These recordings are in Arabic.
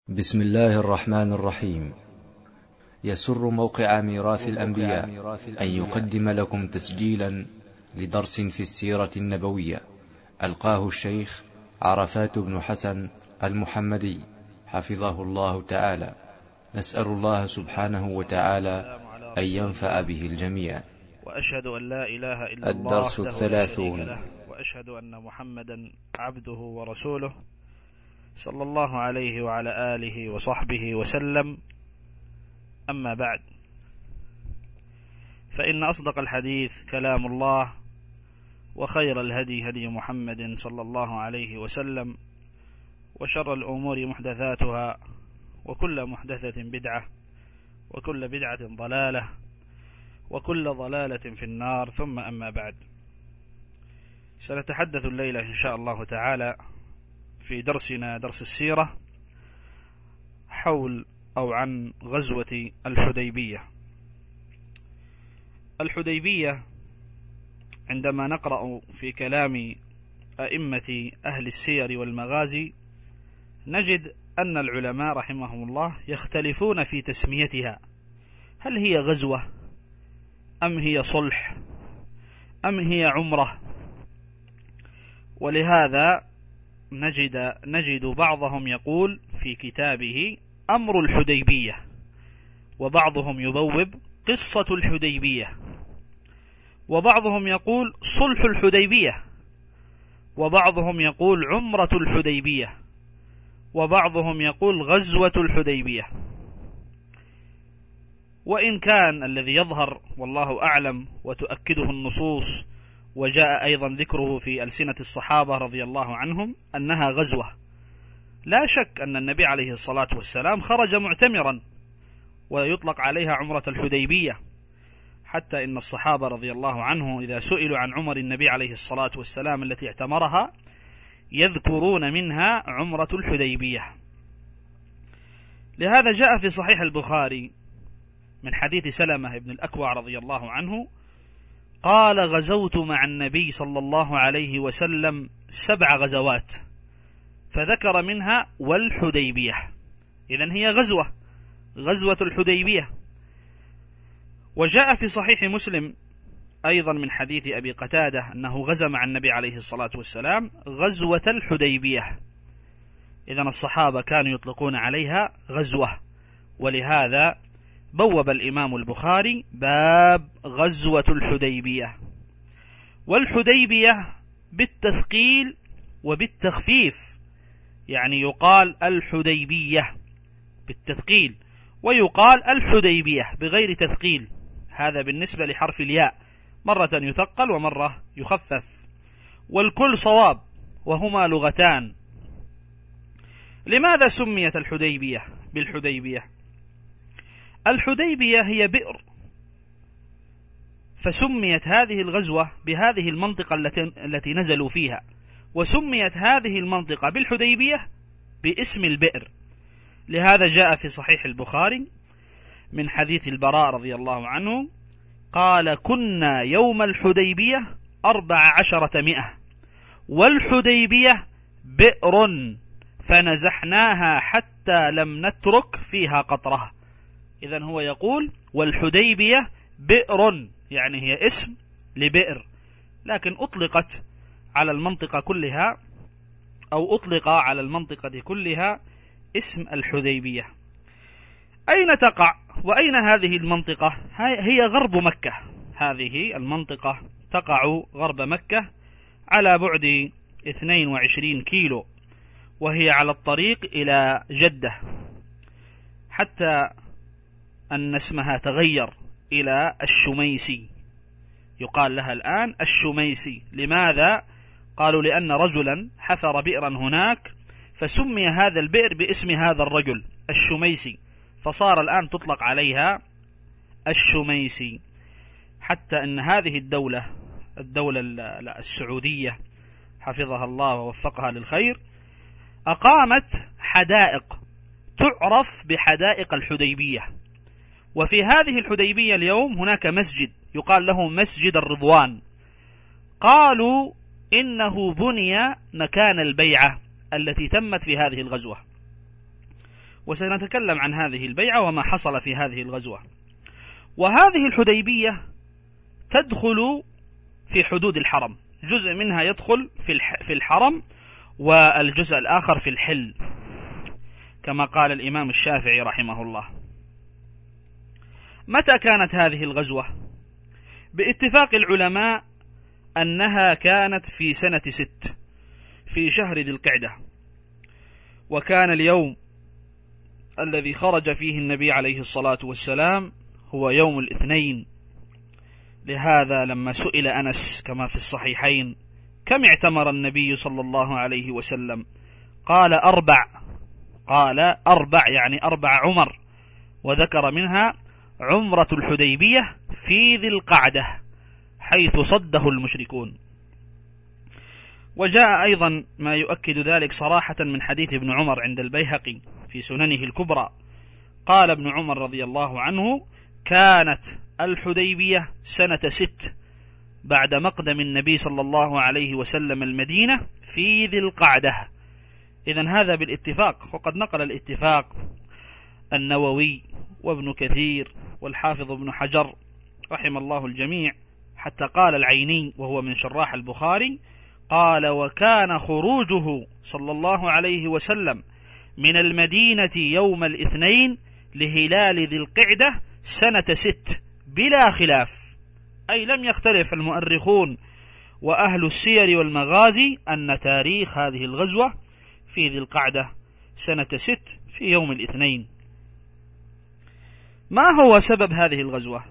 بسم الله الرحمن الرحيم. يسر موقع ميراث الأنبياء أن يقدم لكم تسجيلا لدرس في السيرة النبوية ألقاه الشيخ عرفات بن حسن المحمدي حفظه الله تعالى. نسأل الله سبحانه وتعالى أن ينفع به الجميع. وأشهد أن لا إله إلا الله الدرس الثلاثون. وأشهد أن محمدا عبده ورسوله صلى الله عليه وعلى آله وصحبه وسلم. أما بعد، فإن أصدق الحديث كلام الله، وخير الهدي هدي محمد صلى الله عليه وسلم، وشر الأمور محدثاتها، وكل محدثة بدعة، وكل بدعة ضلالة، وكل ضلالة في النار. ثم أما بعد، سنتحدث الليلة إن شاء الله تعالى في درسنا درس السيرة حول أو عن غزوة الحديبية. الحديبية عندما نقرأ في كلام أئمة أهل السير والمغازي نجد أن العلماء رحمهم الله يختلفون في تسميتها، هل هي غزوة أم هي صلح أم هي عمرة؟ ولهذا نجد بعضهم يقول في كتابه أمر الحديبية، وبعضهم يبوب قصة الحديبية، وبعضهم يقول صلح الحديبية، وبعضهم يقول عمرة الحديبية، وبعضهم يقول غزوة الحديبية. وإن كان الذي يظهر والله أعلم وتؤكده النصوص، وجاء أيضا ذكره في ألسنة الصحابة رضي الله عنهم أنها غزوة، لا شك أن النبي عليه الصلاة والسلام خرج معتمرا، ويطلق عليها عمرة الحديبية، حتى إن الصحابة رضي الله عنه إذا سئلوا عن عمر النبي عليه الصلاة والسلام التي اعتمرها يذكرون منها عمرة الحديبية. لهذا جاء في صحيح البخاري من حديث سلمة بن الأكوع رضي الله عنه قال: غزوت مع النبي صلى الله عليه وسلم 7 غزوات، فذكر منها والحديبية. إذن هي غزوة الحديبية. وجاء في صحيح مسلم أيضا من حديث أبي قتادة أنه غزا مع النبي عليه الصلاة والسلام غزوة الحديبية. إذن الصحابة كانوا يطلقون عليها غزوة، ولهذا بوب الإمام البخاري باب غزوة الحديبية. والحديبية بالتثقيل وبالتخفيف، يعني يقال الحديبية بالتثقيل ويقال الحديبية بغير تثقيل. هذا بالنسبة لحرف الياء، مرة يثقل ومرة يخفف، والكل صواب، وهما لغتان. لماذا سميت الحديبية بالحديبية؟ الحديبية هي بئر، فسميت هذه الغزوة بهذه المنطقة التي نزلوا فيها، وسميت هذه المنطقة بالحديبية باسم البئر. لهذا جاء في صحيح البخاري من حديث البراء رضي الله عنه قال: كنا يوم الحديبية 1400، والحديبية بئر فنزحناها حتى لم نترك فيها قطرة. إذن هو يقول والحديبية بئر، يعني هي اسم لبئر، لكن أطلقت على المنطقة كلها، أو أطلق على المنطقة كلها اسم الحديبية. أين تقع وأين هذه المنطقة؟ هي غرب مكة. هذه المنطقة تقع غرب مكة على بعد 22 كيلو، وهي على الطريق إلى جدة، حتى أن اسمها تغير إلى الشميسي، يقال لها الآن الشميسي. لماذا؟ قالوا لأن رجلا حفر بئرا هناك، فسمي هذا البئر باسم هذا الرجل الشميسي، فصار الآن تطلق عليها الشميسي. حتى أن هذه الدولة السعودية حفظها الله ووفقها للخير أقامت حدائق تعرف بحدائق الحديبية. وفي هذه الحديبية اليوم هناك مسجد يقال له مسجد الرضوان، قالوا إنه بني مكان البيعة التي تمت في هذه الغزوة. وسنتكلم عن هذه البيعة وما حصل في هذه الغزوة. وهذه الحديبية تدخل في حدود الحرم، جزء منها يدخل في الحرم والجزء الآخر في الحل، كما قال الإمام الشافعي رحمه الله. متى كانت هذه الغزوة؟ باتفاق العلماء أنها كانت في سنة 6 في شهر ذي القعدة، وكان اليوم الذي خرج فيه النبي عليه الصلاة والسلام هو يوم الاثنين. لهذا لما سئل أنس كما في الصحيحين كم اعتمر النبي صلى الله عليه وسلم، قال 4، قال 4 يعني 4 عمر، وذكر منها عمرة الحديبية في ذي القعدة حيث صده المشركون. وجاء أيضا ما يؤكد ذلك صراحة من حديث ابن عمر عند البيهقي في سننه الكبرى، قال ابن عمر رضي الله عنه: كانت الحديبية سنة 6 بعد مقدم النبي صلى الله عليه وسلم المدينة في ذي القعدة. إذن هذا بالاتفاق، وقد نقل الاتفاق النووي وابن كثير والحافظ ابن حجر رحم الله الجميع، حتى قال العيني وهو من شراح البخاري قال: وكان خروجه صلى الله عليه وسلم من المدينة يوم الاثنين لهلال ذي القعدة سنة 6 بلا خلاف، أي لم يختلف المؤرخون وأهل السير والمغازي أن تاريخ هذه الغزوة في ذي القعدة سنة 6 في يوم الاثنين. ما هو سبب هذه الغزوة؟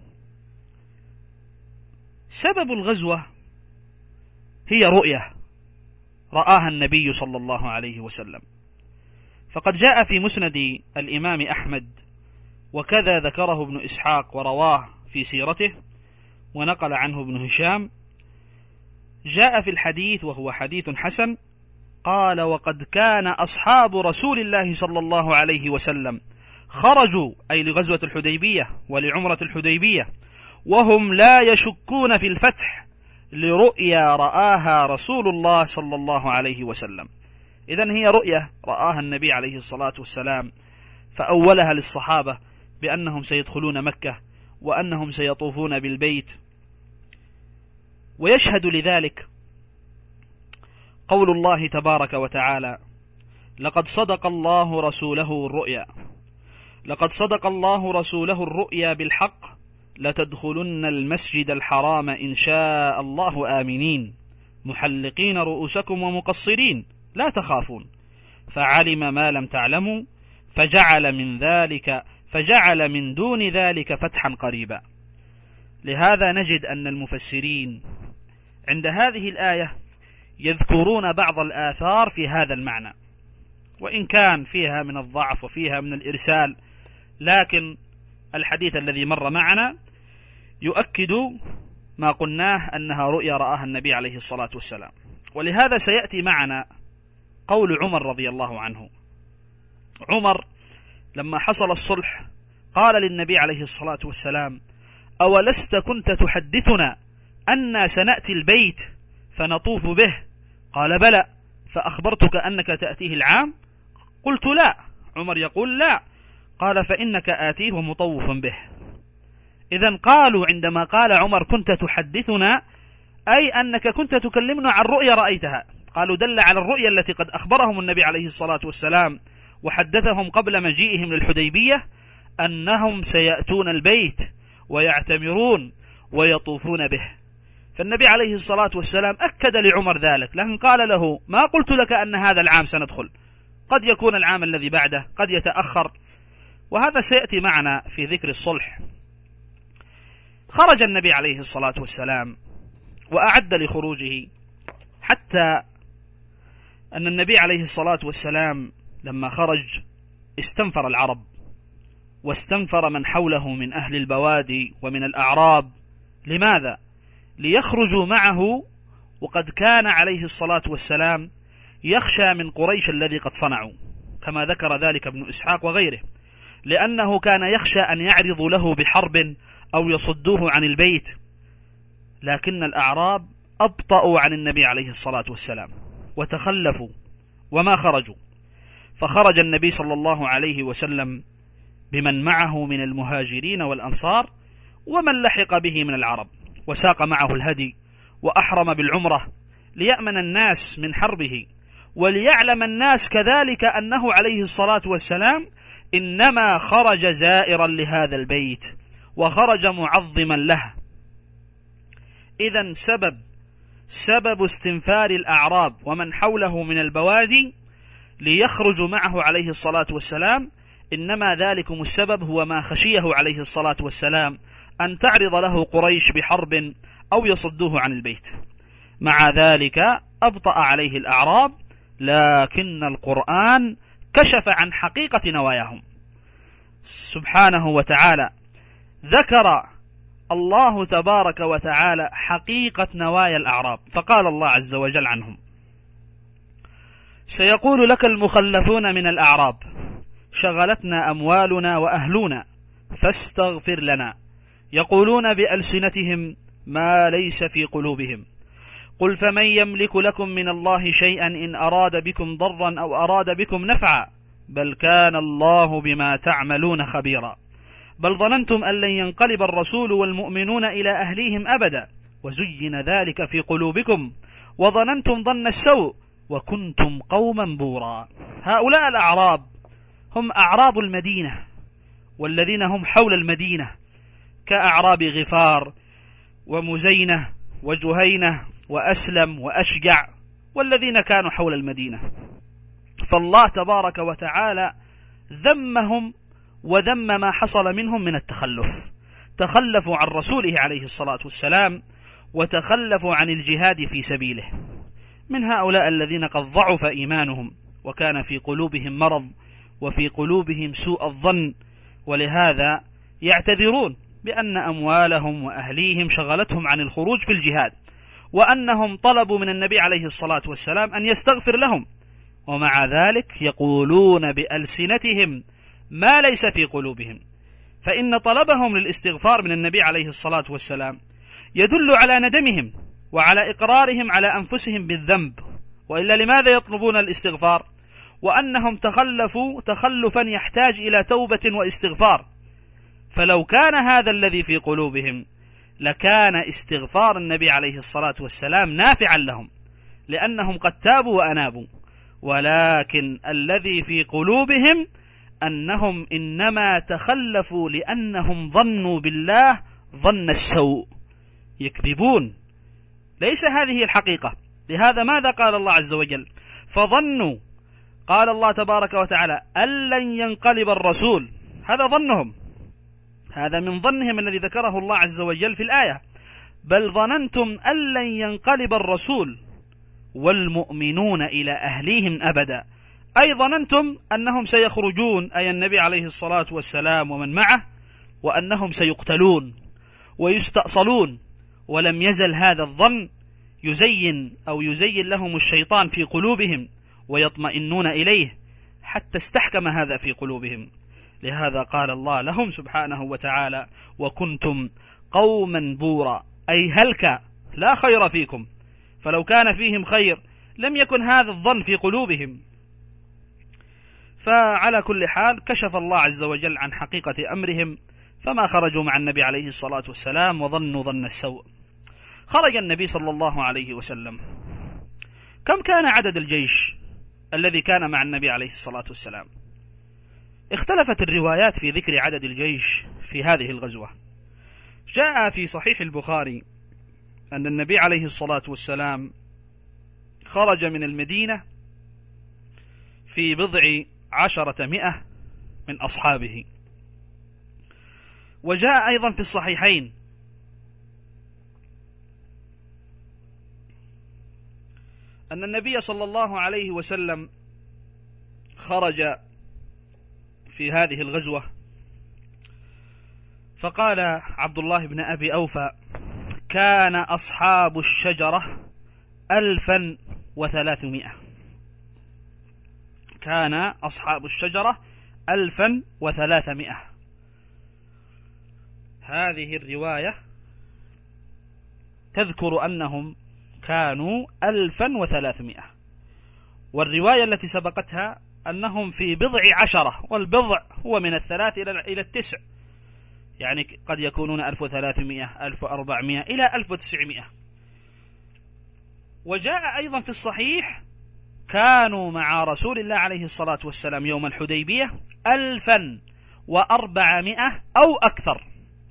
سبب الغزوة هي رؤية رآها النبي صلى الله عليه وسلم، فقد جاء في مسند الإمام أحمد، وكذا ذكره ابن إسحاق ورواه في سيرته، ونقل عنه ابن هشام. جاء في الحديث وهو حديث حسن، قال: وقد كان أصحاب رسول الله صلى الله عليه وسلم خرجوا، أي لغزوة الحديبية ولعمرة الحديبية، وهم لا يشكون في الفتح لرؤيا رآها رسول الله صلى الله عليه وسلم. إذن هي رؤية رآها النبي عليه الصلاة والسلام، فأولها للصحابة بأنهم سيدخلون مكة وأنهم سيطوفون بالبيت. ويشهد لذلك قول الله تبارك وتعالى: لقد صدق الله رسوله الرؤيا، لقد صدق الله رسوله الرؤيا بالحق لتدخلن المسجد الحرام إن شاء الله آمنين محلقين رؤوسكم ومقصرين لا تخافون فعلم ما لم تعلموا فجعل من دون ذلك فتحا قريبا. لهذا نجد أن المفسرين عند هذه الآية يذكرون بعض الآثار في هذا المعنى، وإن كان فيها من الضعف وفيها من الإرسال، لكن الحديث الذي مر معنا يؤكد ما قلناه أنها رؤيا رآها النبي عليه الصلاة والسلام. ولهذا سيأتي معنا قول عمر رضي الله عنه. عمر لما حصل الصلح قال للنبي عليه الصلاة والسلام: أولست كنت تحدثنا أن سنأتي البيت فنطوف به؟ قال: بلى، فأخبرتك أنك تأتيه العام؟ قلت: لا. عمر يقول: لا. قال: فإنك آتيه ومطوف به. إذن قالوا عندما قال عمر كنت تحدثنا، أي أنك كنت تكلمنا عن رؤيا رأيتها. قالوا دل على الرؤيا التي قد أخبرهم النبي عليه الصلاة والسلام وحدثهم قبل مجيئهم للحديبية أنهم سيأتون البيت ويعتمرون ويطوفون به. فالنبي عليه الصلاة والسلام أكد لعمر ذلك، لكن قال له: ما قلت لك أن هذا العام سندخل، قد يكون العام الذي بعده، قد يتأخر. وهذا سيأتي معنا في ذكر الصلح. خرج النبي عليه الصلاة والسلام وأعد لخروجه، حتى أن النبي عليه الصلاة والسلام لما خرج استنفر العرب واستنفر من حوله من أهل البوادي ومن الأعراب. لماذا؟ ليخرجوا معه، وقد كان عليه الصلاة والسلام يخشى من قريش الذي قد صنعوا، كما ذكر ذلك ابن إسحاق وغيره، لأنه كان يخشى أن يعرضوا له بحرب أو يصدوه عن البيت. لكن الأعراب أبطأوا عن النبي عليه الصلاة والسلام وتخلفوا وما خرجوا، فخرج النبي صلى الله عليه وسلم بمن معه من المهاجرين والأنصار ومن لحق به من العرب، وساق معه الهدي وأحرم بالعمرة ليأمن الناس من حربه، وليعلم الناس كذلك أنه عليه الصلاة والسلام إنما خرج زائرا لهذا البيت وخرج معظما له. إذن سبب استنفار الأعراب ومن حوله من البوادي ليخرج معه عليه الصلاة والسلام، إنما ذلكم السبب هو ما خشيه عليه الصلاة والسلام أن تعرض له قريش بحرب أو يصدوه عن البيت. مع ذلك أبطأ عليه الأعراب، لكن القرآن كشف عن حقيقة نواياهم سبحانه وتعالى. ذكر الله تبارك وتعالى حقيقة نوايا الأعراب، فقال الله عز وجل عنهم: سيقول لك المخلفون من الأعراب شغلتنا أموالنا وأهلنا فاستغفر لنا، يقولون بألسنتهم ما ليس في قلوبهم، قل فمن يملك لكم من الله شيئا إن أراد بكم ضرا أو أراد بكم نفعا بل كان الله بما تعملون خبيرا، بل ظننتم أن لن ينقلب الرسول والمؤمنون إلى أهليهم أبدا وزين ذلك في قلوبكم وظننتم ظن السوء وكنتم قوما بورا. هؤلاء الأعراب هم أعراب المدينة والذين هم حول المدينة كأعراب غفار ومزينة وجهينة وأسلم وأشجع والذين كانوا حول المدينة. فالله تبارك وتعالى ذمهم وذم ما حصل منهم من التخلف، تخلفوا عن رسوله عليه الصلاة والسلام وتخلفوا عن الجهاد في سبيله. من هؤلاء الذين قد ضعف إيمانهم وكان في قلوبهم مرض وفي قلوبهم سوء الظن، ولهذا يعتذرون بأن أموالهم وأهليهم شغلتهم عن الخروج في الجهاد، وأنهم طلبوا من النبي عليه الصلاة والسلام أن يستغفر لهم، ومع ذلك يقولون بألسنتهم ما ليس في قلوبهم. فإن طلبهم للاستغفار من النبي عليه الصلاة والسلام يدل على ندمهم وعلى إقرارهم على أنفسهم بالذنب، وإلا لماذا يطلبون الاستغفار؟ وأنهم تخلفوا تخلفا يحتاج إلى توبة واستغفار. فلو كان هذا الذي في قلوبهم لكان استغفار النبي عليه الصلاة والسلام نافعا لهم، لأنهم قد تابوا وأنابوا، ولكن الذي في قلوبهم أنهم إنما تخلفوا لأنهم ظنوا بالله ظن السوء، يكذبون، ليس هذه الحقيقة. لهذا ماذا قال الله عز وجل؟ فظنوا، قال الله تبارك وتعالى أن لن ينقلب الرسول، هذا ظنهم، هذا من ظنهم الذي ذكره الله عز وجل في الآية، بل ظننتم أن لن ينقلب الرسول والمؤمنون إلى أهليهم أبدا، أي ظننتم أنهم سيخرجون، أي النبي عليه الصلاة والسلام ومن معه، وأنهم سيقتلون ويستأصلون. ولم يزل هذا الظن يزين لهم الشيطان في قلوبهم ويطمئنون إليه حتى استحكم هذا في قلوبهم. لهذا قال الله لهم سبحانه وتعالى: وكنتم قوما بورا، أي هلك لا خير فيكم، فلو كان فيهم خير لم يكن هذا الظن في قلوبهم. فعلى كل حال كشف الله عز وجل عن حقيقة أمرهم، فما خرجوا مع النبي عليه الصلاة والسلام وظنوا ظن السوء. خرج النبي صلى الله عليه وسلم. كم كان عدد الجيش الذي كان مع النبي عليه الصلاة والسلام؟ اختلفت الروايات في ذكر عدد الجيش في هذه الغزوة. جاء في صحيح البخاري أن النبي عليه الصلاة والسلام خرج من المدينة في 10 من أصحابه. وجاء أيضا في الصحيحين أن النبي صلى الله عليه وسلم خرج في هذه الغزوة، فقال عبد الله بن أبي أوفى: كان أصحاب الشجرة 1300. كان أصحاب الشجرة 1300. هذه الرواية تذكر أنهم كانوا 1300، والرواية التي سبقتها أنهم في بضع عشرة، والبضع هو من 3 إلى 9، يعني قد يكونون 1300 1400 إلى 1900. وجاء أيضا في الصحيح كانوا مع رسول الله عليه الصلاة والسلام يوم الحديبية 1400 أو أكثر،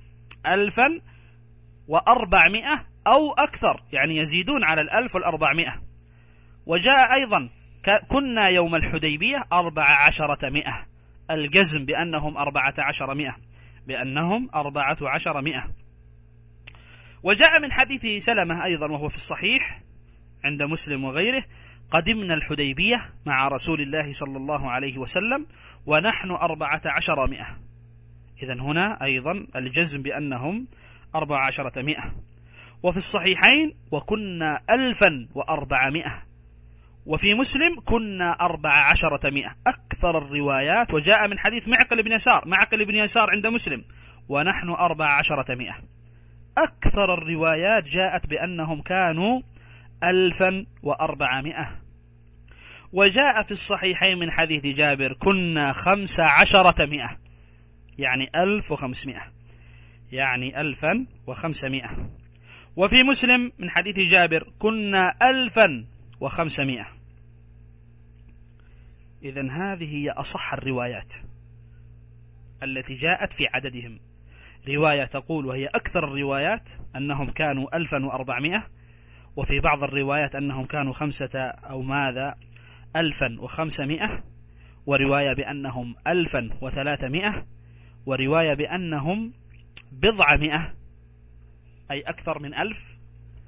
1400 أو أكثر، يعني يزيدون على 1400. وجاء أيضا كنا يوم الحديبية 1400، الجزم بأنهم 1400، بأنهم 1400. وجاء من حديث سلمة أيضا وهو في الصحيح عند مسلم وغيره: قدمنا الحديبية مع رسول الله صلى الله عليه وسلم ونحن 1400. إذن هنا أيضا الجزم بأنهم 1400. وفي الصحيحين وكنا 1400، وفي مسلم كنا 1400. أكثر الروايات، وجاء من حديث معقل بن يسار عند مسلم ونحن 1400. أكثر الروايات جاءت بأنهم كانوا 1400. وجاء في الصحيحين من حديث جابر كنا 1500، يعني 1500، يعني 1500. وفي مسلم من حديث جابر كنا 1500. إذن هذه هي أصح الروايات التي جاءت في عددهم. رواية تقول، وهي أكثر الروايات، أنهم كانوا 1400، وفي بعض الروايات أنهم كانوا 1500، ورواية بأنهم 1300، ورواية بأنهم 100، أي أكثر من 1000.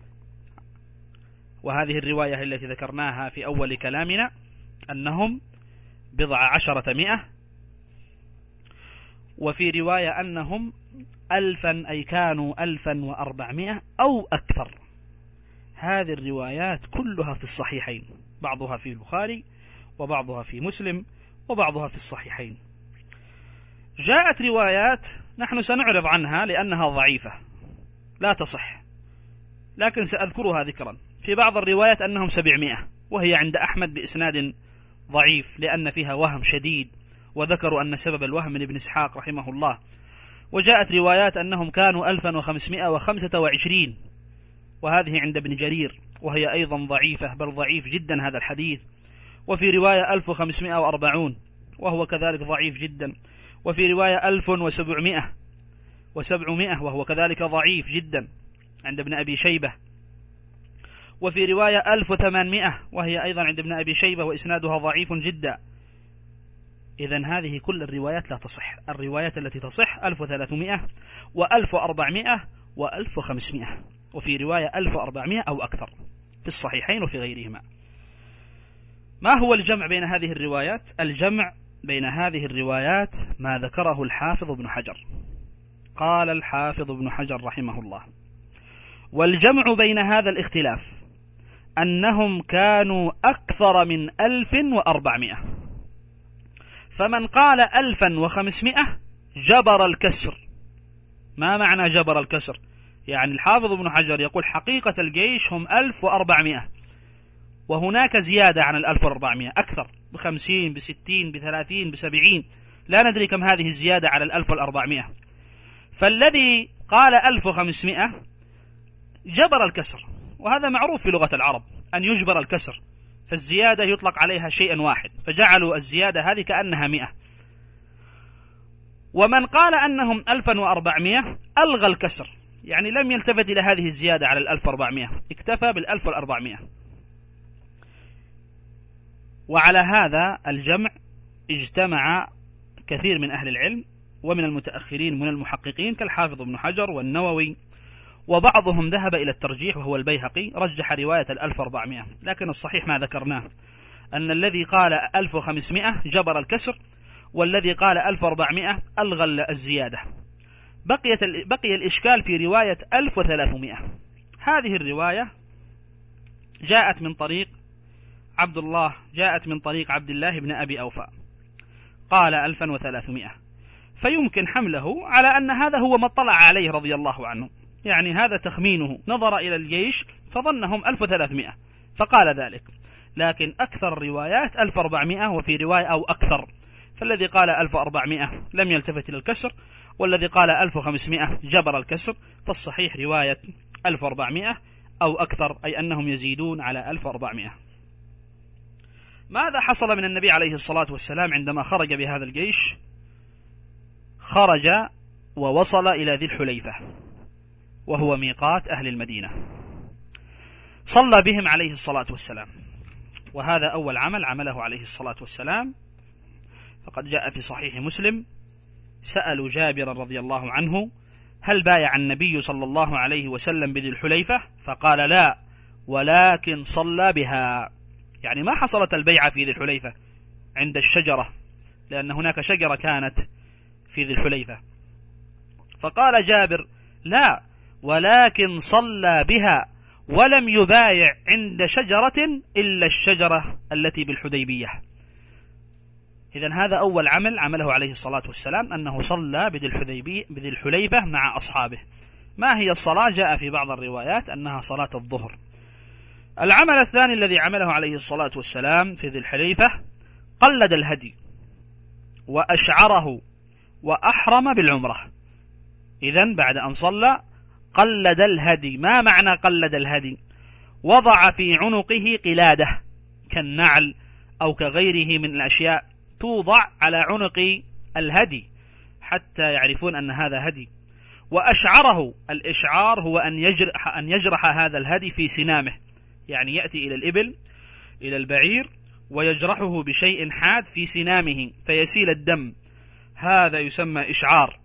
وهذه الرواية التي ذكرناها في أول كلامنا أنهم 10 وفي رواية أنهم 1000، أي كانوا 1400 أو أكثر. هذه الروايات كلها في الصحيحين، بعضها في البخاري وبعضها في مسلم وبعضها في الصحيحين. جاءت روايات نحن سنعرض عنها لأنها ضعيفة لا تصح، لكن سأذكرها ذكرا. في بعض الروايات أنهم 700، وهي عند أحمد بإسناد ضعيف لأن فيها وهم شديد، وذكروا أن سبب الوهم من ابن إسحاق رحمه الله. وجاءت روايات أنهم كانوا 1525، وهذه عند ابن جرير، وهي أيضا ضعيفة، بل ضعيف جدا هذا الحديث. وفي رواية 1540، وهو كذلك ضعيف جدا. وفي رواية 1700 وهو كذلك ضعيف جدا عند ابن أبي شيبة. وفي رواية 1800، وهي أيضا عند ابن أبي شيبة وإسنادها ضعيف جدا. إذن هذه كل الروايات لا تصح. الروايات التي تصح 1300 و1400 و1500، وفي رواية 1400 أو أكثر في الصحيحين وفي غيرهما. ما هو الجمع بين هذه الروايات؟ الجمع بين هذه الروايات ما ذكره الحافظ ابن حجر. قال الحافظ ابن حجر رحمه الله: والجمع بين هذا الاختلاف أنهم كانوا أكثر من 1400. فمن قال 1500 جبر الكسر. ما معنى جبر الكسر؟ يعني الحافظ ابن حجر يقول حقيقة الجيش هم 1400، وهناك زيادة عن 1400 أكثر، ب50 ب60 ب30 ب70، لا ندري كم هذه الزيادة على 1400. فالذي قال 1500 جبر الكسر، وهذا معروف في لغة العرب أن يجبر الكسر، فالزيادة يطلق عليها شيئا واحد، فجعلوا الزيادة هذه كأنها 100. ومن قال أنهم 1400 ألغى الكسر، يعني لم يلتفت إلى هذه الزيادة على 1400، اكتفى 1400. وعلى هذا الجمع اجتمع كثير من أهل العلم ومن المتأخرين من المحققين كالحافظ ابن حجر والنووي، وبعضهم ذهب إلى الترجيح وهو البيهقي، رجح رواية 1400. لكن الصحيح ما ذكرناه، أن الذي قال 1500 جبر الكسر، والذي قال 1400 ألغى الزيادة. بقي الإشكال في رواية 1300. هذه الرواية جاءت من طريق عبد الله بن أبي أوفى، قال 1300، فيمكن حمله على أن هذا هو ما اطلع عليه رضي الله عنه، يعني هذا تخمينه، نظر إلى الجيش فظنهم 1300 فقال ذلك. لكن أكثر الروايات 1400 وفي رواية أو أكثر، فالذي قال 1400 لم يلتفت إلى الكسر، والذي قال 1500 جبر الكسر، فالصحيح رواية 1400 أو أكثر، أي أنهم يزيدون على 1400. ماذا حصل من النبي عليه الصلاة والسلام عندما خرج بهذا الجيش؟ خرج ووصل إلى ذي الحليفة وهو ميقات أهل المدينة، صلى بهم عليه الصلاة والسلام، وهذا أول عمل عمله عليه الصلاة والسلام. فقد جاء في صحيح مسلم: سألوا جابر رضي الله عنه: هل بايع النبي صلى الله عليه وسلم بذي الحليفة؟ فقال: لا، ولكن صلى بها. يعني ما حصلت البيعة في ذي الحليفة عند الشجرة، لأن هناك شجرة كانت في ذي الحليفة. فقال جابر: لا، ولكن صلى بها ولم يبايع عند شجرة إلا الشجرة التي بالحديبية. إذن هذا أول عمل عمله عليه الصلاة والسلام، أنه صلى بذي الحليفة مع أصحابه. ما هي الصلاة؟ جاء في بعض الروايات أنها صلاة الظهر. العمل الثاني الذي عمله عليه الصلاة والسلام في ذي الحليفة: قلد الهدي وأشعره وأحرم بالعمرة. إذن بعد أن صلى قلد الهدي. ما معنى قلد الهدي؟ وضع في عنقه قلادة كالنعل أو كغيره من الأشياء توضع على عنق الهدي حتى يعرفون أن هذا هدي. وأشعره، الإشعار هو أن يجرح هذا الهدي في سنامه، يعني يأتي إلى الإبل إلى البعير ويجرحه بشيء حاد في سنامه فيسيل الدم، هذا يسمى إشعار.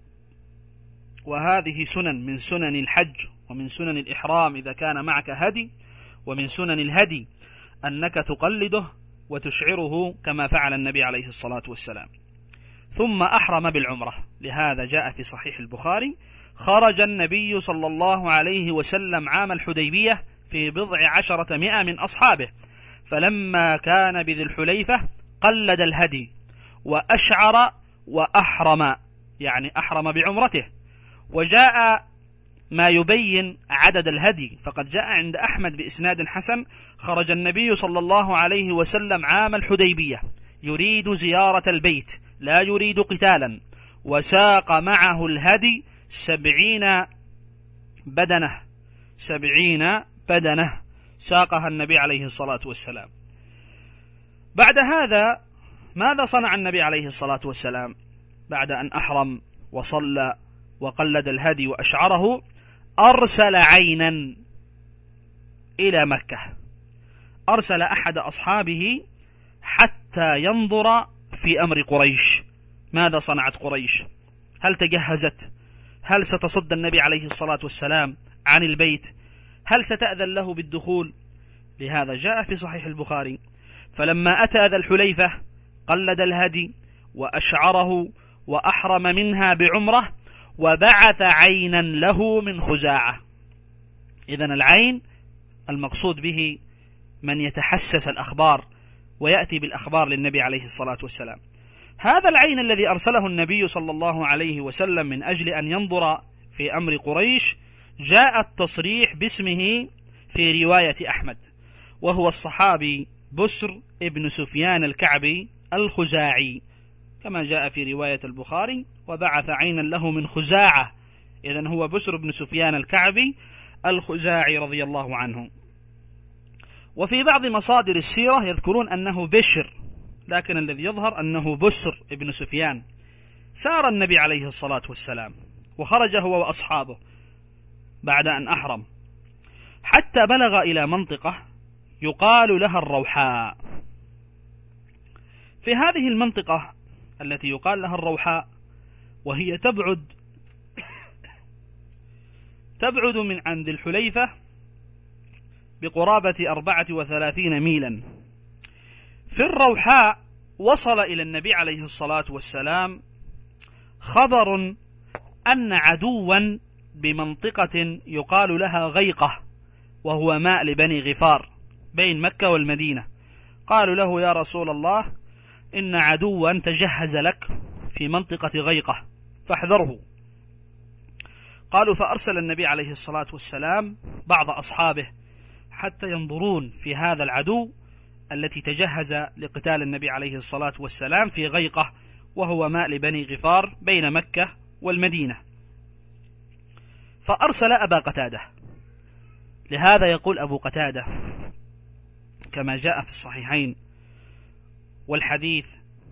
وهذه سنن من سنن الحج ومن سنن الإحرام إذا كان معك هدي، ومن سنن الهدي أنك تقلده وتشعره كما فعل النبي عليه الصلاة والسلام. ثم أحرم بالعمرة، لهذا جاء في صحيح البخاري: خرج النبي صلى الله عليه وسلم عام الحديبية في 10 من أصحابه، فلما كان بذي الحليفة قلد الهدي وأشعر وأحرم، يعني أحرم بعمرته. وجاء ما يبين عدد الهدي، فقد جاء عند أحمد بإسناد حسن: خرج النبي صلى الله عليه وسلم عام الحديبية يريد زيارة البيت لا يريد قتالا، وساق معه الهدي 70 بدنة ساقها النبي عليه الصلاة والسلام. بعد هذا ماذا صنع النبي عليه الصلاة والسلام بعد أن أحرم وصلى وقلد الهدي وأشعره؟ أرسل عينا إلى مكة، أرسل أحد أصحابه حتى ينظر في أمر قريش. ماذا صنعت قريش؟ هل تجهزت؟ هل ستصد النبي عليه الصلاة والسلام عن البيت؟ هل ستأذن له بالدخول؟ لهذا جاء في صحيح البخاري: فلما أتى ذا الحليفة قلد الهدي وأشعره وأحرم منها بعمرة، وبعث عينا له من خزاعة. إذن العين المقصود به من يتحسس الأخبار ويأتي بالأخبار للنبي عليه الصلاة والسلام. هذا العين الذي أرسله النبي صلى الله عليه وسلم من أجل أن ينظر في أمر قريش، جاء التصريح باسمه في رواية أحمد، وهو الصحابي بسر ابن سفيان الكعبي الخزاعي، كما جاء في رواية البخاري: وبعث عينا له من خزاعة. إذن هو بسر بن سفيان الكعبي الخزاعي رضي الله عنه. وفي بعض مصادر السيرة يذكرون أنه بشر، لكن الذي يظهر أنه بسر ابن سفيان. سار النبي عليه الصلاة والسلام وخرج هو وأصحابه بعد أن أحرم، حتى بلغ إلى منطقة يقال لها الروحاء. في هذه المنطقة التي يقال لها الروحاء، وهي تبعد من عند الحليفة بقرابة 34 ميلا. في الروحاء وصل إلى النبي عليه الصلاة والسلام خبر أن عدوا بمنطقة يقال لها غيقة، وهو ماء لبني غفار بين مكة والمدينة. قالوا له: يا رسول الله، إن عدوا تجهز لك في منطقة غيقة فاحذره. قالوا: فأرسل النبي عليه الصلاة والسلام بعض أصحابه حتى ينظرون في هذا العدو التي تجهز لقتال النبي عليه الصلاة والسلام في غيقة، وهو ماء لبني غفار بين مكة والمدينة، فأرسل أبا قتادة. لهذا يقول أبو قتادة كما جاء في الصحيحين، والحديث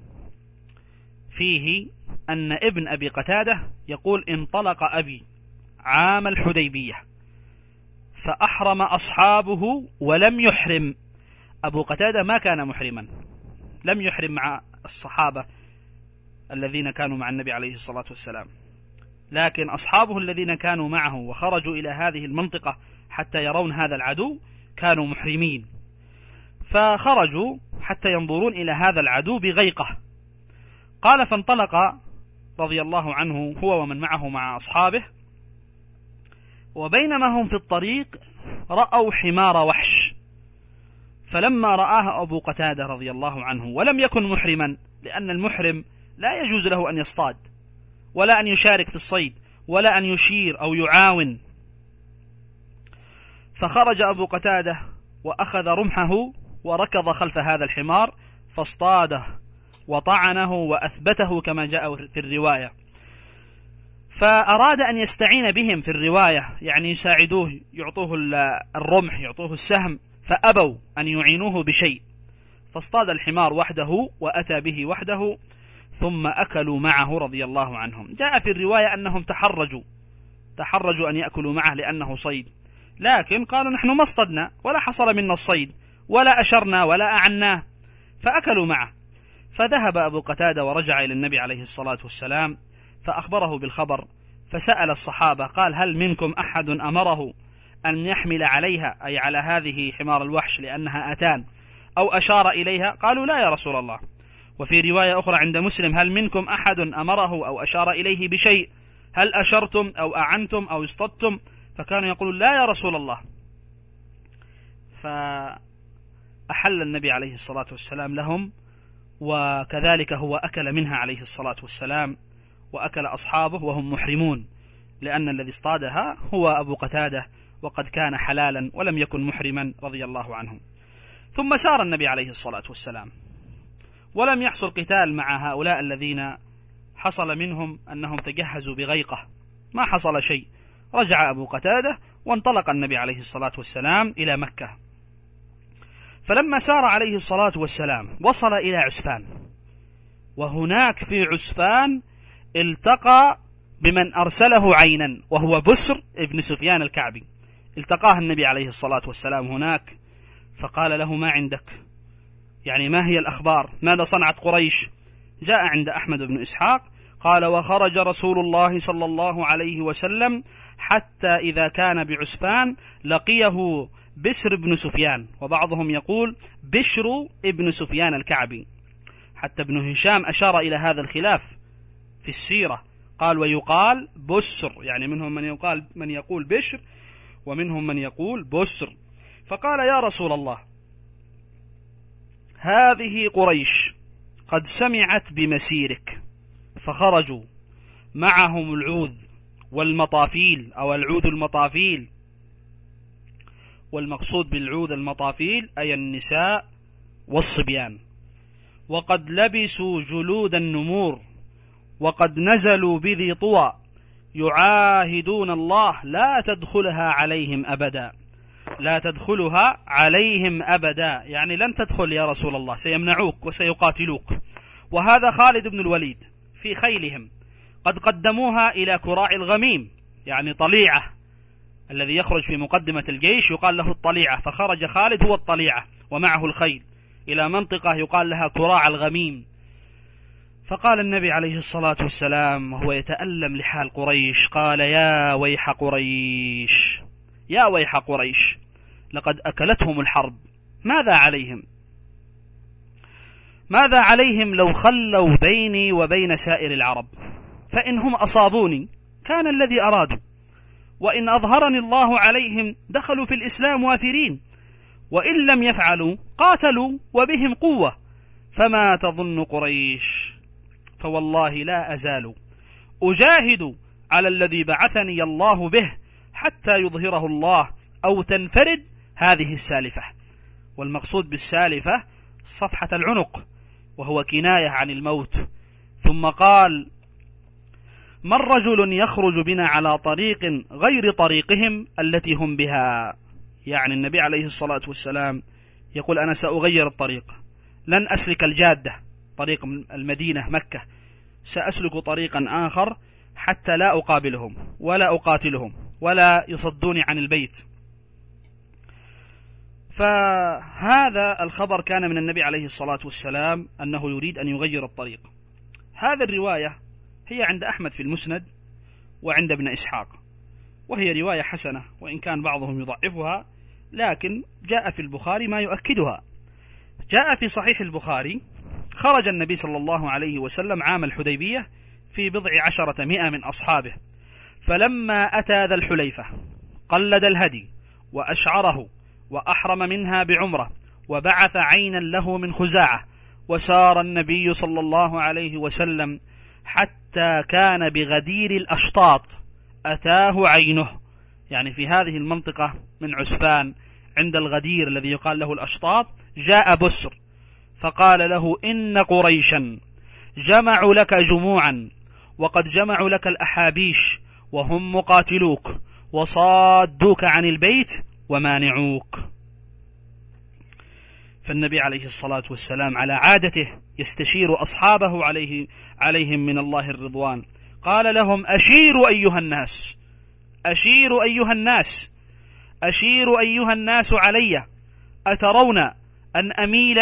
فيه أن ابن أبي قتادة يقول: انطلق أبي عام الحديبية فأحرم أصحابه ولم يحرم. أبو قتادة ما كان محرما، لم يحرم مع الصحابة الذين كانوا مع النبي عليه الصلاة والسلام، لكن أصحابه الذين كانوا معه وخرجوا إلى هذه المنطقة حتى يرون هذا العدو كانوا محرمين، فخرجوا حتى ينظرون إلى هذا العدو بغيقة. قال: فانطلق رضي الله عنه هو ومن معه مع أصحابه، وبينما هم في الطريق رأوا حمار وحش، فلما رآها أبو قتادة رضي الله عنه ولم يكن محرما، لأن المحرم لا يجوز له أن يصطاد ولا أن يشارك في الصيد ولا أن يشير أو يعاون، فخرج أبو قتادة وأخذ رمحه وركض خلف هذا الحمار فاصطاده وطعنه وأثبته كما جاء في الرواية، فأراد أن يستعين بهم في الرواية، يعني يساعدوه، يعطوه الرمح، يعطوه السهم، فأبوا أن يعينوه بشيء، فاصطاد الحمار وحده وأتى به وحده، ثم أكلوا معه رضي الله عنهم. جاء في الرواية أنهم تحرجوا أن يأكلوا معه لأنه صيد، لكن قالوا: نحن ما اصطدنا ولا حصل منا الصيد ولا أشرنا ولا أعناه، فأكلوا معه. فذهب أبو قتادة ورجع إلى النبي عليه الصلاة والسلام فأخبره بالخبر، فسأل الصحابة قال: هل منكم أحد أمره أن يحمل عليها، أي على هذه حمار الوحش لأنها أتان، أو أشار إليها؟ قالوا: لا يا رسول الله. وفي رواية أخرى عند مسلم: هل منكم أحد أمره أو أشار إليه بشيء؟ هل أشرتم أو أعنتم أو اصطدتم؟ فكانوا يقولون: لا يا رسول الله. فأحل النبي عليه الصلاة والسلام لهم، وكذلك هو أكل منها عليه الصلاة والسلام، وأكل أصحابه وهم محرمون، لأن الذي اصطادها هو أبو قتادة، وقد كان حلالا ولم يكن محرما رضي الله عنه. ثم سار النبي عليه الصلاة والسلام، ولم يحصل قتال مع هؤلاء الذين حصل منهم أنهم تجهزوا بغيقة، ما حصل شيء. رجع أبو قتادة وانطلق النبي عليه الصلاة والسلام إلى مكة. فلما سار عليه الصلاة والسلام وصل إلى عسفان، وهناك في عسفان التقى بمن أرسله عينا، وهو بسر ابن سفيان الكعبي. التقاه النبي عليه الصلاة والسلام هناك، فقال له: ما عندك؟ يعني ما هي الأخبار؟ ماذا صنعت قريش؟ جاء عند أحمد بن إسحاق قال: وخرج رسول الله صلى الله عليه وسلم حتى إذا كان بعسفان لقيه بسر بن سفيان، وبعضهم يقول بشر ابن سفيان الكعبي. حتى ابن هشام أشار إلى هذا الخلاف في السيرة، قال: ويقال بسر، يعني منهم من يقول بشر ومنهم من يقول بسر. فقال: يا رسول الله، هذه قريش قد سمعت بمسيرك، فخرجوا معهم العوذ والمطافيل، أو العوذ المطافيل، والمقصود بالعوذ المطافيل أي النساء والصبيان، وقد لبسوا جلود النمور، وقد نزلوا بذي طوى، يعاهدون الله لا تدخلها عليهم أبدا، لا تدخلها عليهم أبدا، يعني لن تدخل يا رسول الله، سيمنعوك وسيقاتلوك. وهذا خالد بن الوليد في خيلهم، قد قدموها إلى كراع الغميم، يعني طليعة، الذي يخرج في مقدمة الجيش يقال له الطليعة، فخرج خالد هو الطليعة ومعه الخيل إلى منطقة يقال لها كراع الغميم. فقال النبي عليه الصلاة والسلام وهو يتألم لحال قريش، قال: يا ويح قريش، يا ويح قريش، لقد أكلتهم الحرب، ماذا عليهم؟ ماذا عليهم لو خلوا بيني وبين سائر العرب؟ فإنهم أصابوني كان الذي أرادوا، وإن أظهرني الله عليهم دخلوا في الإسلام وافرين، وإن لم يفعلوا قاتلوا وبهم قوة، فما تظن قريش؟ فوالله لا أزال أجاهد على الذي بعثني الله به حتى يظهره الله أو تنفرد هذه السالفة. والمقصود بالسالفة صفحة العنق، وهو كناية عن الموت. ثم قال: من رجل يخرج بنا على طريق غير طريقهم التي هم بها. يعني النبي عليه الصلاة والسلام يقول: أنا سأغير الطريق، لن أسلك الجادة طريق المدينة مكة، سأسلك طريقا آخر حتى لا أقابلهم ولا أقاتلهم ولا يصدوني عن البيت. فهذا الخبر كان من النبي عليه الصلاة والسلام أنه يريد أن يغير الطريق. هذا الرواية هي عند أحمد في المسند وعند ابن إسحاق، وهي رواية حسنة، وإن كان بعضهم يضعفها، لكن جاء في البخاري ما يؤكدها. جاء في صحيح البخاري: خرج النبي صلى الله عليه وسلم عام الحديبية في 100 من أصحابه، فلما أتى ذا الحليفة قلد الهدي وأشعره وأحرم منها بعمرة، وبعث عينا له من خزاعة، وسار النبي صلى الله عليه وسلم حتى كان بغدير الأشطاط أتاه عينه، يعني في هذه المنطقة من عسفان عند الغدير الذي يقال له الأشطاط، جاء بسر فقال له: إن قريشا جمعوا لك جموعا، وقد جمعوا لك الأحابيش، وهم مقاتلوك وصادوك عن البيت ومانعوك. فالنبي عليه الصلاة والسلام على عادته يستشير أصحابه عليهم من الله الرضوان. قال لهم: أشيروا أيها الناس، أشيروا أيها الناس، أشيروا أيها الناس علي، أترون أن أميل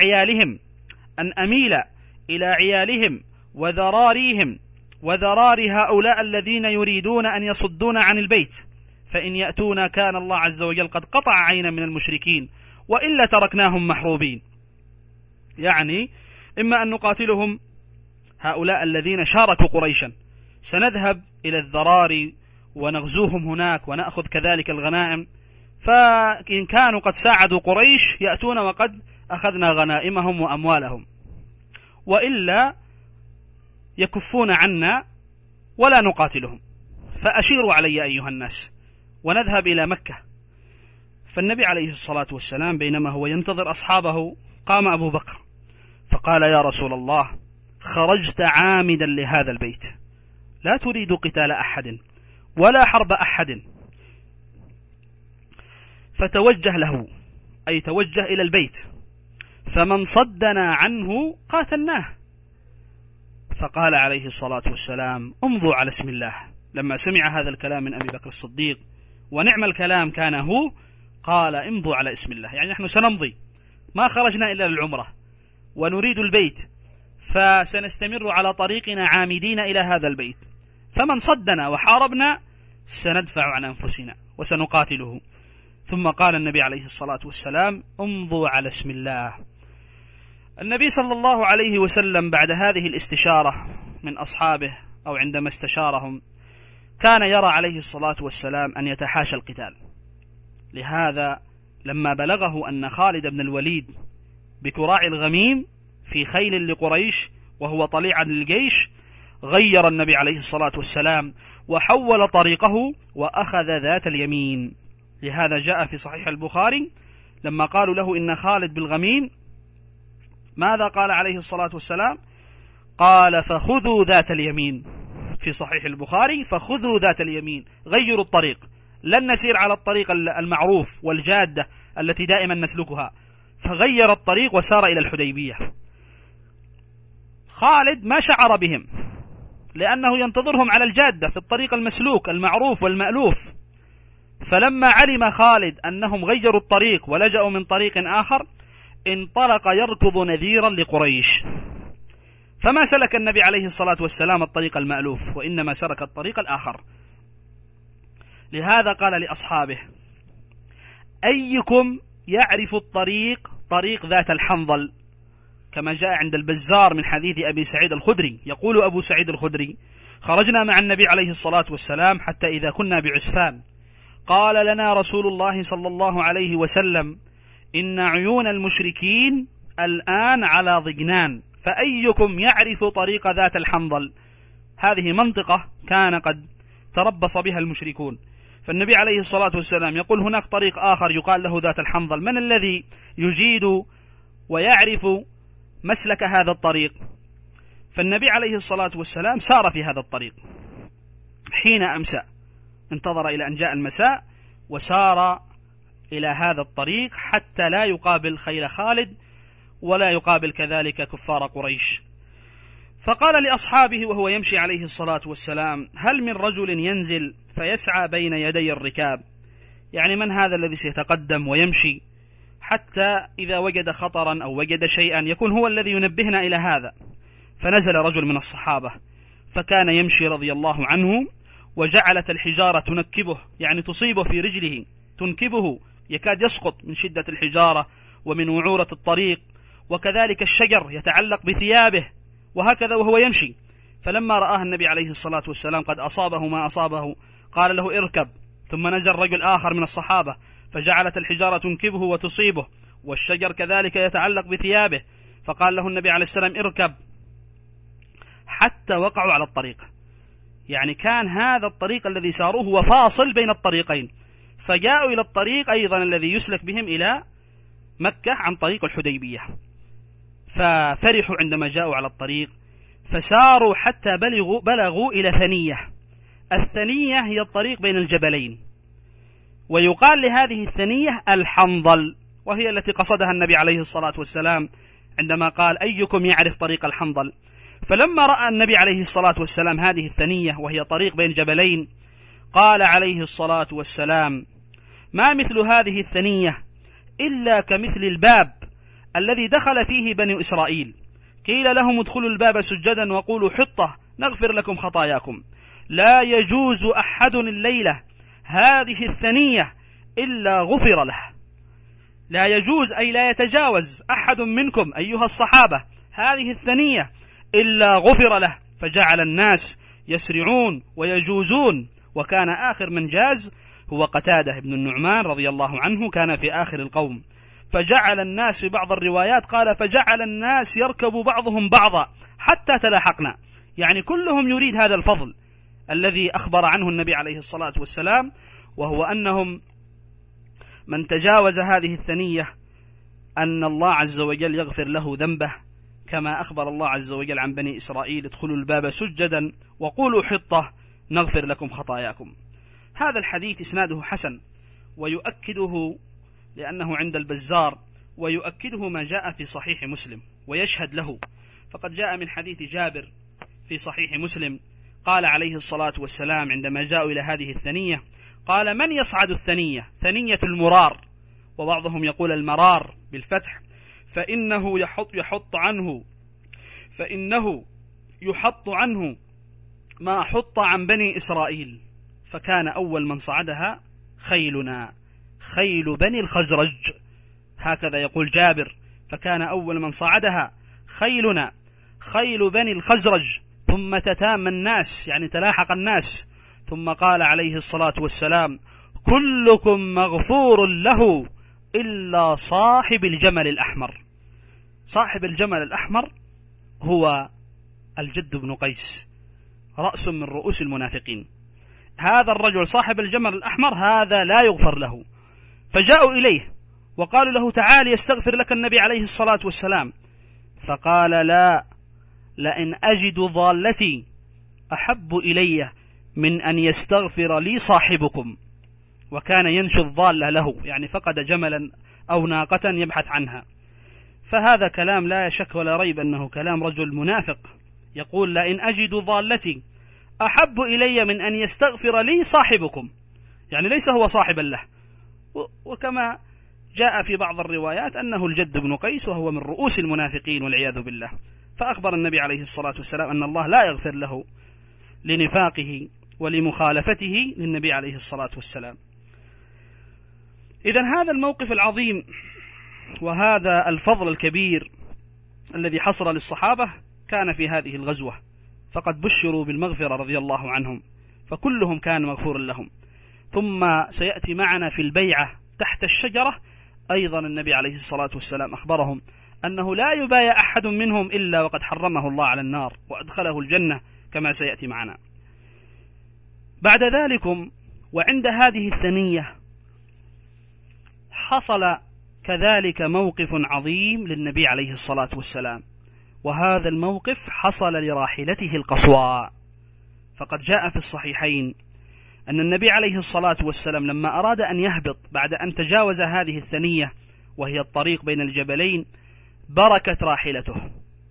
إلى عيالهم وذراريهم وذرار هؤلاء الذين يريدون أن يصدون عن البيت، فإن يأتونا كان الله عز وجل قد قطع عينا من المشركين، وإلا تركناهم محروبين. يعني إما أن نقاتلهم هؤلاء الذين شاركوا قريشا، سنذهب إلى الذرار ونغزوهم هناك ونأخذ كذلك الغنائم، فإن كانوا قد ساعدوا قريش يأتون وقد أخذنا غنائمهم وأموالهم، وإلا يكفون عنا ولا نقاتلهم، فأشيروا علي أيها الناس ونذهب إلى مكة. فالنبي عليه الصلاة والسلام بينما هو ينتظر أصحابه قام أبو بكر فقال: يا رسول الله، خرجت عامدا لهذا البيت، لا تريد قتال أحد ولا حرب أحد، فتوجه له، أي توجه إلى البيت، فمن صدنا عنه قاتلناه. فقال عليه الصلاة والسلام: امضوا على اسم الله. لما سمع هذا الكلام من أبي بكر الصديق، ونعم الكلام كان هو، قال: امضوا على اسم الله، يعني نحن سنمضي، ما خرجنا إلا للعمرة ونريد البيت، فسنستمر على طريقنا عامدين إلى هذا البيت، فمن صدنا وحاربنا سندفع عن أنفسنا وسنقاتله. ثم قال النبي عليه الصلاة والسلام: امضوا على اسم الله. النبي صلى الله عليه وسلم بعد هذه الاستشارة من أصحابه، أو عندما استشارهم، كان يرى عليه الصلاة والسلام أن يتحاشى القتال. لهذا لما بلغه أن خالد بن الوليد بكراع الغميم في خيل لقريش وهو طليع للجيش، غير النبي عليه الصلاة والسلام وحول طريقه وأخذ ذات اليمين. لهذا جاء في صحيح البخاري لما قالوا له إن خالد بالغميم، ماذا قال عليه الصلاة والسلام؟ قال: فخذوا ذات اليمين. في صحيح البخاري: فخذوا ذات اليمين، غيروا الطريق، لن نسير على الطريق المعروف والجادة التي دائما نسلكها. فغير الطريق وسار إلى الحديبية. خالد ما شعر بهم، لأنه ينتظرهم على الجادة في الطريق المسلوك المعروف والمألوف. فلما علم خالد أنهم غيروا الطريق ولجأوا من طريق آخر، انطلق يركض نذيرا لقريش، فما سلك النبي عليه الصلاة والسلام الطريق المألوف، وإنما سلك الطريق الآخر. لهذا قال لأصحابه: أيكم يعرف الطريق، طريق ذات الحنظل، كما جاء عند البزار من حديث أبي سعيد الخدري. يقول أبو سعيد الخدري: خرجنا مع النبي عليه الصلاة والسلام حتى إذا كنا بعسفان، قال لنا رسول الله صلى الله عليه وسلم: إن عيون المشركين الآن على ضجنان، فأيكم يعرف طريق ذات الحنظل. هذه منطقة كان قد تربص بها المشركون، فالنبي عليه الصلاة والسلام يقول هناك طريق آخر يقال له ذات الحنظل، من الذي يجيد ويعرف مسلك هذا الطريق؟ فالنبي عليه الصلاة والسلام سار في هذا الطريق حين أمسى، انتظر إلى أن جاء المساء وسار إلى هذا الطريق حتى لا يقابل خيل خالد ولا يقابل كذلك كفار قريش. فقال لأصحابه وهو يمشي عليه الصلاة والسلام: هل من رجل ينزل فيسعى بين يدي الركاب؟ يعني من هذا الذي سيتقدم ويمشي حتى إذا وجد خطرا أو وجد شيئا يكون هو الذي ينبهنا إلى هذا؟ فنزل رجل من الصحابة فكان يمشي رضي الله عنه، وجعلت الحجارة تنكبه، يعني تصيبه في رجله، تنكبه، يكاد يسقط من شدة الحجارة ومن وعورة الطريق، وكذلك الشجر يتعلق بثيابه، وهكذا وهو يمشي. فلما رآه النبي عليه الصلاة والسلام قد أصابه ما أصابه قال له: اركب. ثم نزل رجل آخر من الصحابة فجعلت الحجارة تنكبه وتصيبه، والشجر كذلك يتعلق بثيابه، فقال له النبي عليه السلام: اركب، حتى وقعوا على الطريق. يعني كان هذا الطريق الذي ساروه هو فاصل بين الطريقين، فجاءوا إلى الطريق أيضا الذي يسلك بهم إلى مكة عن طريق الحديبية. ففرحوا عندما جاءوا على الطريق، فساروا حتى بلغوا إلى ثنية. الثنية هي الطريق بين الجبلين، ويقال لهذه الثنية الحنظل، وهي التي قصدها النبي عليه الصلاة والسلام عندما قال: أيكم يعرف طريق الحنظل؟ فلما رأى النبي عليه الصلاة والسلام هذه الثنية وهي طريق بين جبلين قال عليه الصلاة والسلام: ما مثل هذه الثنية إلا كمثل الباب الذي دخل فيه بني إسرائيل، قيل لهم ادخلوا الباب سجدا وقولوا حطة نغفر لكم خطاياكم. لا يجوز أحد الليلة هذه الثنية إلا غفر له. لا يجوز أي لا يتجاوز أحد منكم أيها الصحابة هذه الثنية إلا غفر له. فجعل الناس يسرعون ويجوزون، وكان آخر من جاز هو قتادة بن النعمان رضي الله عنه، كان في آخر القوم. فجعل الناس في بعض الروايات قال: فجعل الناس يركب بعضهم بعضا حتى تلاحقنا، يعني كلهم يريد هذا الفضل الذي أخبر عنه النبي عليه الصلاة والسلام، وهو أنهم من تجاوز هذه الثنية أن الله عز وجل يغفر له ذنبه، كما أخبر الله عز وجل عن بني إسرائيل: ادخلوا الباب سجدا وقولوا حطة نغفر لكم خطاياكم. هذا الحديث إسناده حسن، ويؤكده لأنه عند البزار، ويؤكده ما جاء في صحيح مسلم ويشهد له. فقد جاء من حديث جابر في صحيح مسلم قال عليه الصلاة والسلام عندما جاءوا إلى هذه الثنية قال: من يصعد الثنية؟ ثنية المرار، وبعضهم يقول المرار بالفتح، فإنه يحط عنه ما حط عن بني إسرائيل، فكان أول من صعدها خيلنا، خيل بني الخزرج، هكذا يقول جابر، فكان أول من صعدها خيلنا، خيل بني الخزرج، ثم تتام الناس، يعني تلاحق الناس، ثم قال عليه الصلاة والسلام: كلكم مغفور له إلا صاحب الجمل الأحمر. صاحب الجمل الأحمر هو الجد بن قيس، رأس من رؤوس المنافقين. هذا الرجل صاحب الجمل الأحمر هذا لا يغفر له، فجاءوا إليه وقالوا له: تعال يستغفر لك النبي عليه الصلاة والسلام. فقال: لا، لئن أجد ضالتي أحب إلي من أن يستغفر لي صاحبكم. وكان ينشي الضالة له، يعني فقد جملا أو ناقة يبحث عنها. فهذا كلام لا شك ولا ريب أنه كلام رجل منافق، يقول: لئن أجد ضالتي أحب إلي من أن يستغفر لي صاحبكم، يعني ليس هو صاحبا له. وكما جاء في بعض الروايات أنه الجد بن قيس، وهو من رؤوس المنافقين والعياذ بالله. فأخبر النبي عليه الصلاة والسلام أن الله لا يغفر له لنفاقه ولمخالفته للنبي عليه الصلاة والسلام. إذن هذا الموقف العظيم وهذا الفضل الكبير الذي حصل للصحابة كان في هذه الغزوة، فقد بشروا بالمغفرة رضي الله عنهم، فكلهم كان مغفورا لهم. ثم سيأتي معنا في البيعة تحت الشجرة أيضا النبي عليه الصلاة والسلام أخبرهم أنه لا يبايع أحد منهم إلا وقد حرمه الله على النار وأدخله الجنة، كما سيأتي معنا. بعد ذلك وعند هذه الثنية حصل كذلك موقف عظيم للنبي عليه الصلاة والسلام، وهذا الموقف حصل لراحلته القصواء. فقد جاء في الصحيحين أن النبي عليه الصلاة والسلام لما أراد أن يهبط بعد أن تجاوز هذه الثنية وهي الطريق بين الجبلين بركت راحلته،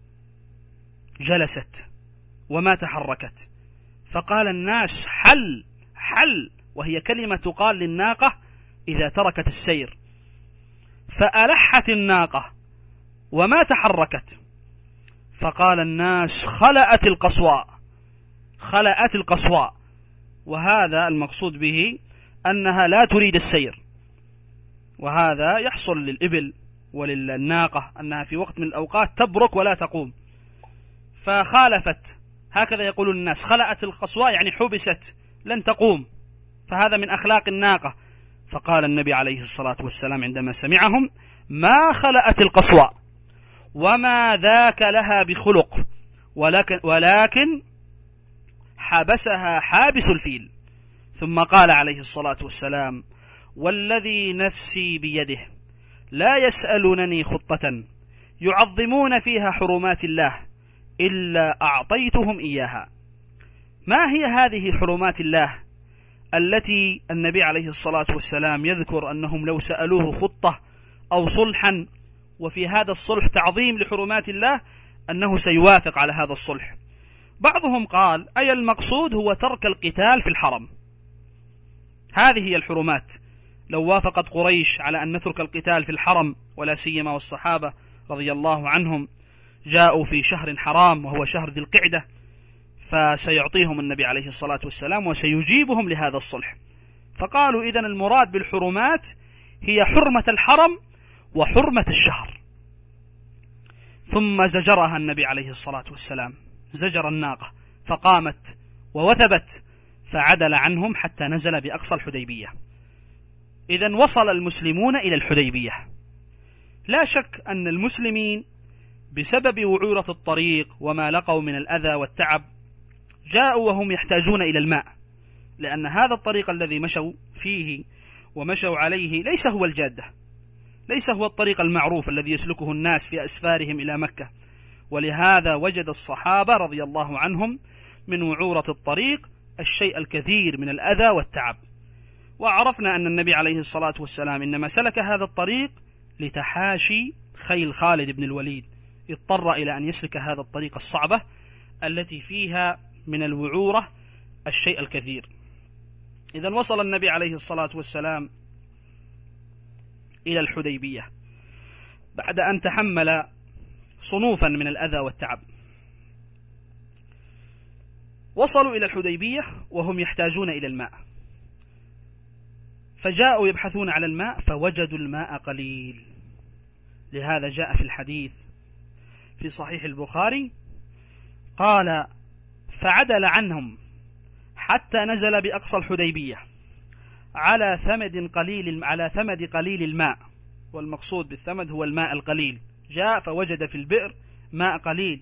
جلست وما تحركت، فقال الناس حل حل، وهي كلمة تقال للناقة إذا تركت السير، فألحت الناقة وما تحركت، فقال الناس خلأت القصواء، خلأت القصواء، وهذا المقصود به أنها لا تريد السير. وهذا يحصل للإبل وللناقة أنها في وقت من الأوقات تبرك ولا تقوم، فخالفت، هكذا يقول الناس، خلأت القصواء يعني حبست لن تقوم، فهذا من أخلاق الناقة. فقال النبي عليه الصلاة والسلام عندما سمعهم ما خلأت القصواء وما ذاك لها بخلق، ولكن حبسها حابس الفيل. ثم قال عليه الصلاة والسلام والذي نفسي بيده لا يسألونني خطة يعظمون فيها حرمات الله إلا أعطيتهم إياها. ما هي هذه حرمات الله التي النبي عليه الصلاة والسلام يذكر أنهم لو سألوه خطة أو صلحا، وفي هذا الصلح تعظيم لحرمات الله، أنه سيوافق على هذا الصلح؟ بعضهم قال أي المقصود هو ترك القتال في الحرم، هذه هي الحرمات. لو وافقت قريش على أن نترك القتال في الحرم، ولا سيما والصحابة رضي الله عنهم جاءوا في شهر حرام وهو شهر ذي القعدة، فسيعطيهم النبي عليه الصلاة والسلام وسيجيبهم لهذا الصلح. فقالوا إذن المراد بالحرمات هي حرمة الحرم وحرمة الشهر. ثم زجرها النبي عليه الصلاة والسلام، زجر الناقة فقامت ووثبت، فعدل عنهم حتى نزل بأقصى الحديبية. إذن وصل المسلمون إلى الحديبية. لا شك أن المسلمين بسبب وعورة الطريق وما لقوا من الأذى والتعب جاءوا وهم يحتاجون إلى الماء، لأن هذا الطريق الذي مشوا فيه ومشوا عليه ليس هو الجادة، ليس هو الطريق المعروف الذي يسلكه الناس في أسفارهم إلى مكة. ولهذا وجد الصحابة رضي الله عنهم من وعورة الطريق الشيء الكثير من الأذى والتعب. وعرفنا أن النبي عليه الصلاة والسلام إنما سلك هذا الطريق لتحاشي خيل خالد بن الوليد، اضطر إلى أن يسلك هذا الطريق الصعبة التي فيها من الوعورة الشيء الكثير. إذن وصل النبي عليه الصلاة والسلام إلى الحديبية بعد أن تحمل صنوفا من الأذى والتعب. وصلوا إلى الحديبية وهم يحتاجون إلى الماء، فجاءوا يبحثون على الماء فوجدوا الماء قليل. لهذا جاء في الحديث في صحيح البخاري قال فعدل عنهم حتى نزل بأقصى الحديبية على ثمد قليل الماء، والمقصود بالثمد هو الماء القليل. جاء فوجد في البئر ماء قليل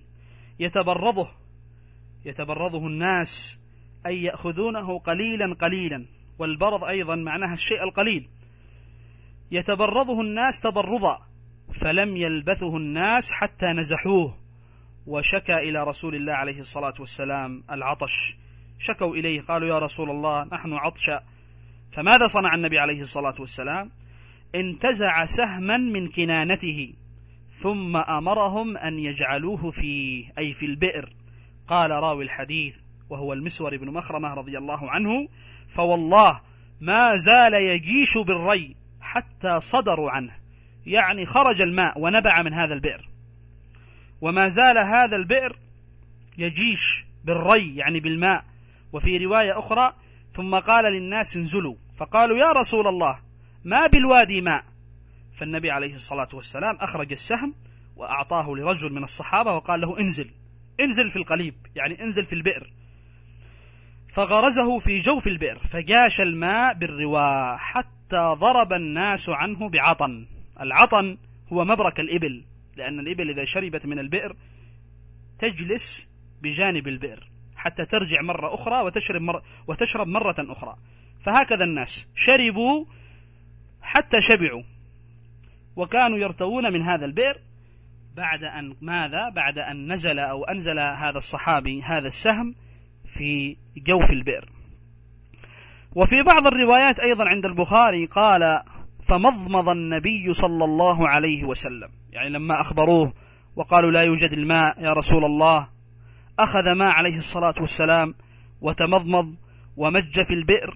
يتبرضه الناس، أي يأخذونه قليلا قليلا، والبرض أيضا معناها الشيء القليل. يتبرضه الناس تبرضا، فلم يلبثه الناس حتى نزحوه، وشكى إلى رسول الله عليه الصلاة والسلام العطش. شكوا إليه قالوا يا رسول الله نحن عطشا. فماذا صنع النبي عليه الصلاة والسلام؟ انتزع سهما من كنانته ثم أمرهم أن يجعلوه فيه، أي في البئر. قال راوي الحديث وهو المسور بن مخرمة رضي الله عنه فوالله ما زال يجيش بالري حتى صدروا عنه، يعني خرج الماء ونبع من هذا البئر، وما زال هذا البئر يجيش بالري يعني بالماء. وفي رواية أخرى ثم قال للناس انزلوا، فقالوا يا رسول الله ما بالوادي ماء. فالنبي عليه الصلاة والسلام أخرج السهم وأعطاه لرجل من الصحابة وقال له انزل في القليب، يعني انزل في البئر. فغرزه في جوف البئر فجاش الماء بالرواء حتى ضرب الناس عنه بعطن. العطن هو مبرك الإبل، لأن الإبل إذا شربت من البئر تجلس بجانب البئر حتى ترجع مرة أخرى وتشرب مرة أخرى، فهكذا الناس شربوا حتى شبعوا، وكانوا يرتوون من هذا البئر بعد أن ماذا؟ بعد أن نزل أو أنزل هذا الصحابي هذا السهم في جوف البئر. وفي بعض الروايات أيضا عند البخاري قال: فمضمض النبي صلى الله عليه وسلم، يعني لما أخبروه وقالوا لا يوجد الماء يا رسول الله، أخذ ماء عليه الصلاة والسلام وتمضمض ومج في البئر،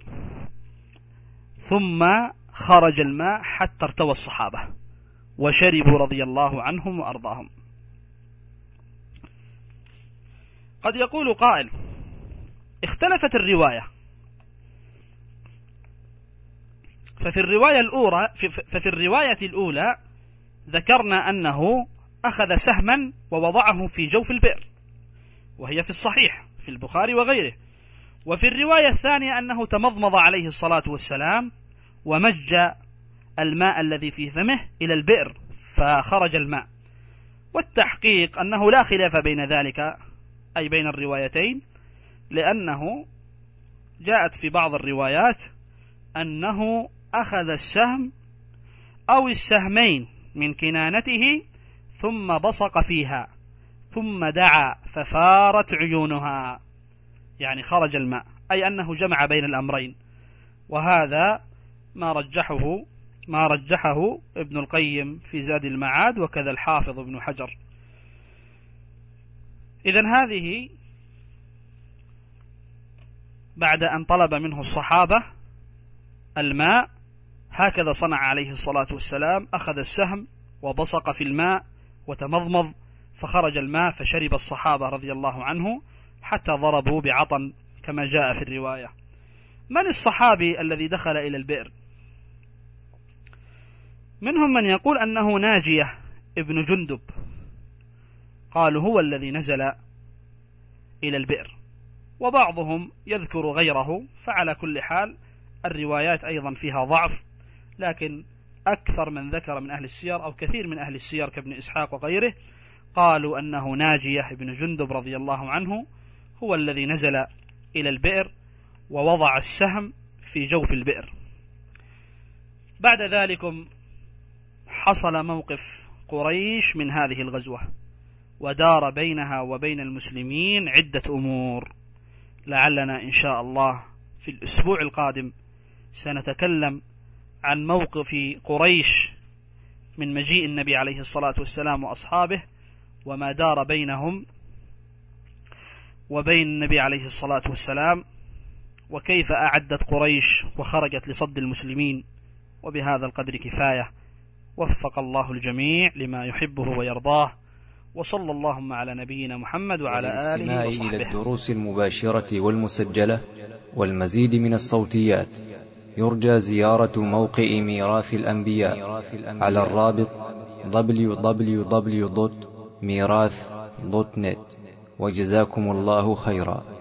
ثم خرج الماء حتى ارتوى الصحابة وشربوا رضي الله عنهم وأرضاهم. قد يقول قائل: اختلفت الرواية، ففي الرواية الأولى ذكرنا أنه أخذ سهما ووضعه في جوف البئر، وهي في الصحيح في البخاري وغيره. وفي الرواية الثانية أنه تمضمض عليه الصلاة والسلام ومج الماء الذي في فمه إلى البئر فخرج الماء. والتحقيق أنه لا خلاف بين ذلك، أي بين الروايتين، لأنه جاءت في بعض الروايات أنه أخذ السهم أو السهمين من كنانته ثم بصق فيها ثم دعا ففارت عيونها، يعني خرج الماء، أي أنه جمع بين الأمرين. وهذا ما رجحه ابن القيم في زاد المعاد، وكذا الحافظ ابن حجر. إذن هذه بعد أن طلب منه الصحابة الماء هكذا صنع عليه الصلاة والسلام، أخذ السهم وبصق في الماء وتمضمض فخرج الماء فشرب الصحابة رضي الله عنه حتى ضربوا بعطن كما جاء في الرواية. من الصحابي الذي دخل إلى البئر؟ منهم من يقول أنه ناجية ابن جندب، قالوا هو الذي نزل إلى البئر، وبعضهم يذكر غيره. فعلى كل حال الروايات أيضا فيها ضعف، لكن أكثر من ذكر من أهل السير أو كثير من أهل السير كابن إسحاق وغيره قالوا أنه ناجية ابن جندب رضي الله عنه هو الذي نزل إلى البئر ووضع السهم في جوف البئر. بعد ذلك حصل موقف قريش من هذه الغزوة، ودار بينها وبين المسلمين عدة أمور. لعلنا إن شاء الله في الأسبوع القادم سنتكلم عن موقف قريش من مجيء النبي عليه الصلاة والسلام وأصحابه، وما دار بينهم وبين النبي عليه الصلاة والسلام، وكيف أعدت قريش وخرجت لصد المسلمين. وبهذا القدر كفاية، وفق الله الجميع لما يحبه ويرضاه، وصلى اللهم على نبينا محمد وعلى آله وصحبه. إلى الدروس المباشرة والمسجلة والمزيد من الصوتيات يرجى زيارة موقع ميراث الأنبياء على الرابط www.mirath.net. وجزاكم الله خيرا.